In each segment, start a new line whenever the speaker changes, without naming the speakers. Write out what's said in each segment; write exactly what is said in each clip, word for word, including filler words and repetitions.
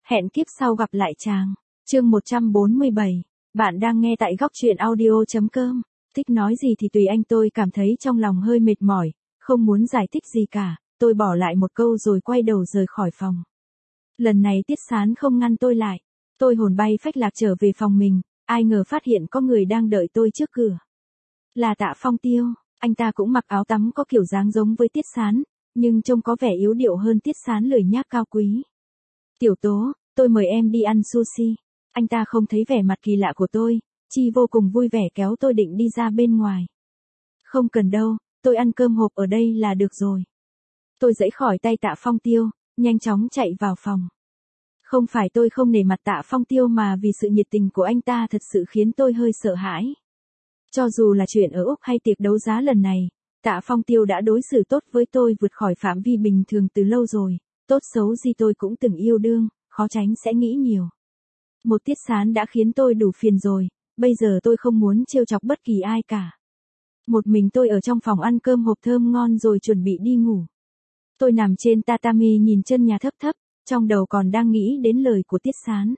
Hẹn kiếp sau gặp lại chàng. Chương một trăm bốn mươi bảy. Bạn đang nghe tại góc truyện audio.com. Thích nói gì thì tùy anh, tôi cảm thấy trong lòng hơi mệt mỏi, không muốn giải thích gì cả, tôi bỏ lại một câu rồi quay đầu rời khỏi phòng. Lần này Tiết Sán không ngăn tôi lại, tôi hồn bay phách lạc trở về phòng mình, ai ngờ phát hiện có người đang đợi tôi trước cửa. Là Tạ Phong Tiêu, anh ta cũng mặc áo tắm có kiểu dáng giống với Tiết Sán, nhưng trông có vẻ yếu điệu hơn Tiết Sán lười nhác cao quý. Tiểu Tố, tôi mời em đi ăn sushi. Anh ta không thấy vẻ mặt kỳ lạ của tôi, chi vô cùng vui vẻ kéo tôi định đi ra bên ngoài. Không cần đâu, tôi ăn cơm hộp ở đây là được rồi. Tôi giãy khỏi tay Tạ Phong Tiêu, nhanh chóng chạy vào phòng. Không phải tôi không nể mặt Tạ Phong Tiêu mà vì sự nhiệt tình của anh ta thật sự khiến tôi hơi sợ hãi. Cho dù là chuyện ở Úc hay tiệc đấu giá lần này, Tạ Phong Tiêu đã đối xử tốt với tôi vượt khỏi phạm vi bình thường từ lâu rồi, tốt xấu gì tôi cũng từng yêu đương, khó tránh sẽ nghĩ nhiều. Một Tiết Sán đã khiến tôi đủ phiền rồi, bây giờ tôi không muốn trêu chọc bất kỳ ai cả. Một mình tôi ở trong phòng ăn cơm hộp thơm ngon rồi chuẩn bị đi ngủ. Tôi nằm trên tatami nhìn chân nhà thấp thấp, trong đầu còn đang nghĩ đến lời của Tiết Sán.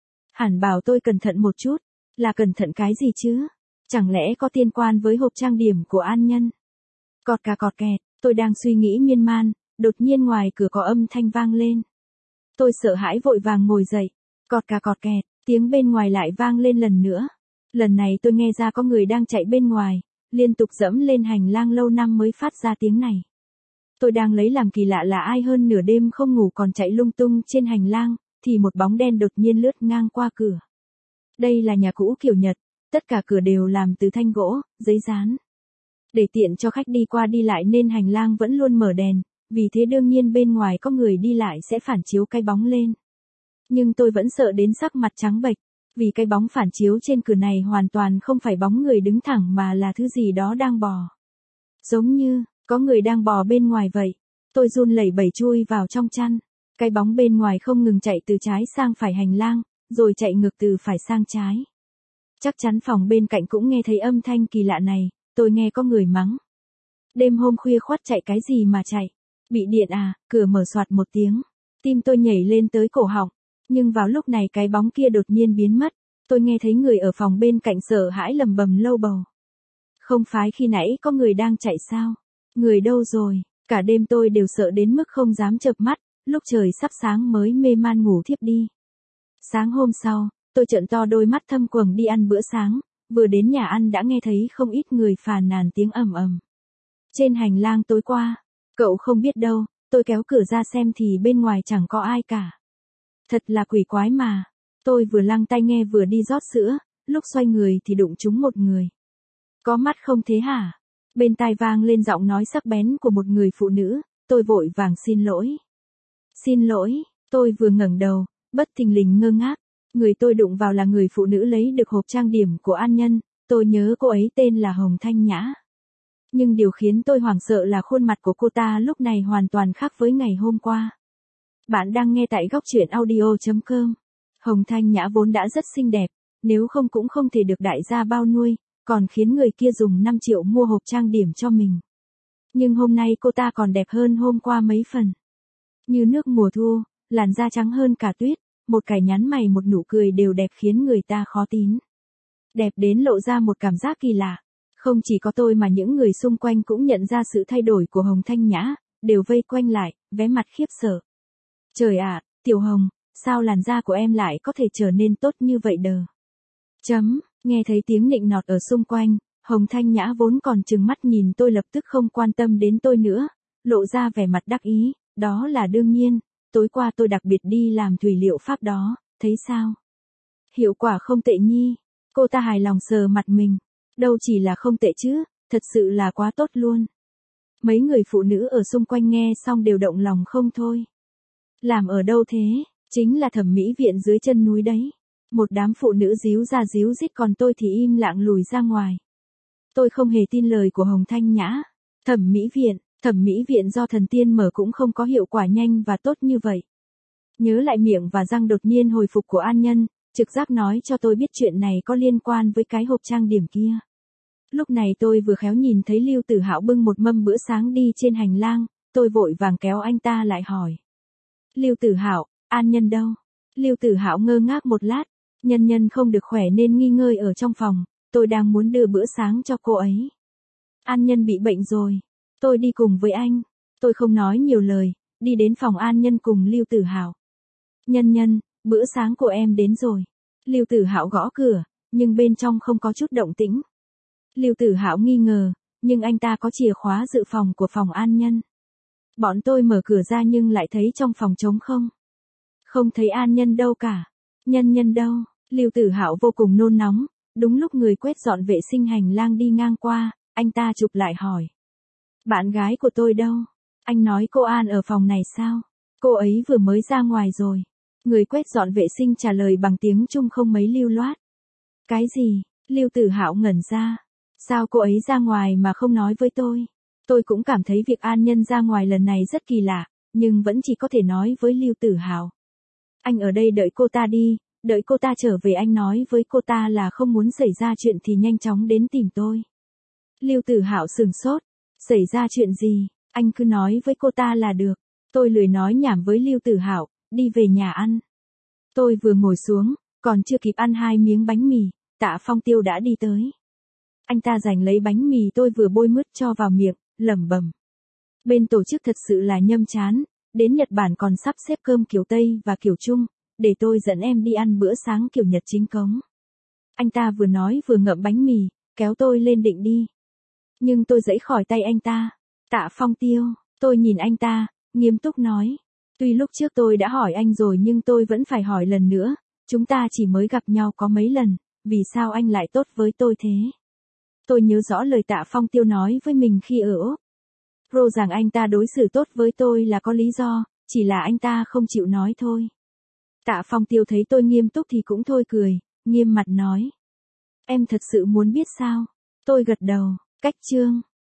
Hẳn bảo tôi cẩn thận một chút, là cẩn thận cái gì chứ? Chẳng lẽ có liên quan với hộp trang điểm của An Nhân? Cọt cà cọt kẹt, tôi đang suy nghĩ miên man, đột nhiên ngoài cửa có âm thanh vang lên. Tôi sợ hãi vội vàng ngồi dậy, cọt cà cọt kẹt, tiếng bên ngoài lại vang lên lần nữa. Lần này tôi nghe ra có người đang chạy bên ngoài, liên tục dẫm lên hành lang lâu năm mới phát ra tiếng này. Tôi đang lấy làm kỳ lạ là ai hơn nửa đêm không ngủ còn chạy lung tung trên hành lang, thì một bóng đen đột nhiên lướt ngang qua cửa. Đây là nhà cũ kiểu Nhật, tất cả cửa đều làm từ thanh gỗ, giấy dán. Để tiện cho khách đi qua đi lại nên hành lang vẫn luôn mở đèn, vì thế đương nhiên bên ngoài có người đi lại sẽ phản chiếu cái bóng lên. Nhưng tôi vẫn sợ đến sắc mặt trắng bệch, vì cái bóng phản chiếu trên cửa này hoàn toàn không phải bóng người đứng thẳng mà là thứ gì đó đang bò. Giống như, có người đang bò bên ngoài vậy. Tôi run lẩy bẩy chui vào trong chăn. Cái bóng bên ngoài không ngừng chạy từ trái sang phải hành lang, rồi chạy ngược từ phải sang trái. Chắc chắn phòng bên cạnh cũng nghe thấy âm thanh kỳ lạ này, tôi nghe có người mắng. Đêm hôm khuya khoắt chạy cái gì mà chạy? Bị điện à? Cửa mở soạt một tiếng. Tim tôi nhảy lên tới cổ họng. Nhưng vào lúc này cái bóng kia đột nhiên biến mất. Tôi nghe thấy người ở phòng bên cạnh sợ hãi lầm bầm lâu bầu. Không phải khi nãy có người đang chạy sao? Người đâu rồi? Cả đêm tôi đều sợ đến mức không dám chợp mắt, lúc trời sắp sáng mới mê man ngủ thiếp đi. Sáng hôm sau, tôi trợn to đôi mắt thâm quầng đi ăn bữa sáng, vừa đến nhà ăn đã nghe thấy không ít người phàn nàn tiếng ầm ầm. Trên hành lang tối qua, cậu không biết đâu, tôi kéo cửa ra xem thì bên ngoài chẳng có ai cả. Thật là quỷ quái mà. Tôi vừa lăng tai nghe vừa đi rót sữa, lúc xoay người thì đụng trúng một người. Có mắt không thế hả? Bên tai vang lên giọng nói sắc bén của một người phụ nữ, tôi vội vàng xin lỗi. Xin lỗi, tôi vừa ngẩng đầu, bất thình lình ngơ ngác, người tôi đụng vào là người phụ nữ lấy được hộp trang điểm của An Nhân, tôi nhớ cô ấy tên là Hồng Thanh Nhã. Nhưng điều khiến tôi hoảng sợ là khuôn mặt của cô ta lúc này hoàn toàn khác với ngày hôm qua. Bạn đang nghe tại góc truyện audio.com. Hồng Thanh Nhã vốn đã rất xinh đẹp, nếu không cũng không thể được đại gia bao nuôi, còn khiến người kia dùng năm triệu mua hộp trang điểm cho mình. Nhưng hôm nay cô ta còn đẹp hơn hôm qua mấy phần. Như nước mùa thu, làn da trắng hơn cả tuyết, một cái nhắn mày một nụ cười đều đẹp khiến người ta khó tín. Đẹp đến lộ ra một cảm giác kỳ lạ. Không chỉ có tôi mà những người xung quanh cũng nhận ra sự thay đổi của Hồng Thanh Nhã, đều vây quanh lại, vé mặt khiếp sợ. Trời ạ, Tiểu Hồng, sao làn da của em lại có thể trở nên tốt như vậy đờ? Chấm, nghe thấy tiếng nịnh nọt ở xung quanh, Hồng Thanh Nhã vốn còn trừng mắt nhìn tôi lập tức không quan tâm đến tôi nữa, lộ ra vẻ mặt đắc ý, đó là đương nhiên, tối qua tôi đặc biệt đi làm thủy liệu pháp đó, thấy sao? Hiệu quả không tệ nhi, cô ta hài lòng sờ mặt mình, đâu chỉ là không tệ chứ, thật sự là quá tốt luôn. Mấy người phụ nữ ở xung quanh nghe xong đều động lòng không thôi. Làm ở đâu thế? Chính là thẩm mỹ viện dưới chân núi đấy. Một đám phụ nữ díu ra díu dít còn tôi thì im lặng lùi ra ngoài. Tôi không hề tin lời của Hồng Thanh Nhã. Thẩm mỹ viện, thẩm mỹ viện do thần tiên mở cũng không có hiệu quả nhanh và tốt như vậy. Nhớ lại miệng và răng đột nhiên hồi phục của An Nhân, trực giác nói cho tôi biết chuyện này có liên quan với cái hộp trang điểm kia. Lúc này tôi vừa khéo nhìn thấy Lưu Tử Hạo bưng một mâm bữa sáng đi trên hành lang, tôi vội vàng kéo anh ta lại hỏi. Lưu Tử Hạo, An Nhân đâu? Lưu Tử Hạo ngơ ngác một lát, nhân nhân không được khỏe nên nghi ngơi ở trong phòng, tôi đang muốn đưa bữa sáng cho cô ấy. An Nhân bị bệnh rồi, tôi đi cùng với anh. Tôi không nói nhiều lời, đi đến phòng An Nhân cùng Lưu Tử Hạo. Nhân nhân, bữa sáng của em đến rồi. Lưu Tử Hạo gõ cửa, nhưng bên trong không có chút động tĩnh. Lưu Tử Hạo nghi ngờ, nhưng anh ta có chìa khóa dự phòng của phòng An Nhân. Bọn tôi mở cửa ra nhưng lại thấy trong phòng trống không. Không thấy An Nhân đâu cả. Nhân nhân đâu? Lưu Tử Hạo vô cùng nôn nóng, đúng lúc người quét dọn vệ sinh hành lang đi ngang qua, anh ta chụp lại hỏi. Bạn gái của tôi đâu? Anh nói cô An ở phòng này sao? Cô ấy vừa mới ra ngoài rồi. Người quét dọn vệ sinh trả lời bằng tiếng Trung không mấy lưu loát. Cái gì? Lưu Tử Hạo ngẩn ra. Sao cô ấy ra ngoài mà không nói với tôi? Tôi cũng cảm thấy việc An Nhân ra ngoài lần này rất kỳ lạ, nhưng vẫn chỉ có thể nói với Lưu Tử Hạo. Anh ở đây đợi cô ta đi, đợi cô ta trở về anh nói với cô ta là không muốn xảy ra chuyện thì nhanh chóng đến tìm tôi. Lưu Tử Hạo sừng sốt. Xảy ra chuyện gì? Anh cứ nói với cô ta là được. Tôi lười nói nhảm với Lưu Tử Hạo, đi về nhà ăn. Tôi vừa ngồi xuống, còn chưa kịp ăn hai miếng bánh mì, Tạ Phong Tiêu đã đi tới. Anh ta giành lấy bánh mì tôi vừa bôi mứt cho vào miệng, lẩm bẩm. Bên tổ chức thật sự là nhâm chán, đến Nhật Bản còn sắp xếp cơm kiểu Tây và kiểu Trung, để tôi dẫn em đi ăn bữa sáng kiểu Nhật chính cống. Anh ta vừa nói vừa ngậm bánh mì, kéo tôi lên định đi. Nhưng tôi giãy khỏi tay anh ta. Tạ Phong Tiêu, tôi nhìn anh ta, nghiêm túc nói. Tuy lúc trước tôi đã hỏi anh rồi nhưng tôi vẫn phải hỏi lần nữa, chúng ta chỉ mới gặp nhau có mấy lần, vì sao anh lại tốt với tôi thế? Tôi nhớ rõ lời Tạ Phong Tiêu nói với mình khi ở Úc. Rô rằng anh ta đối xử tốt với tôi là có lý do, chỉ là anh ta không chịu nói thôi. Tạ Phong Tiêu thấy tôi nghiêm túc thì cũng thôi cười, nghiêm mặt nói. Em thật sự muốn biết sao? Tôi gật đầu, cách chương.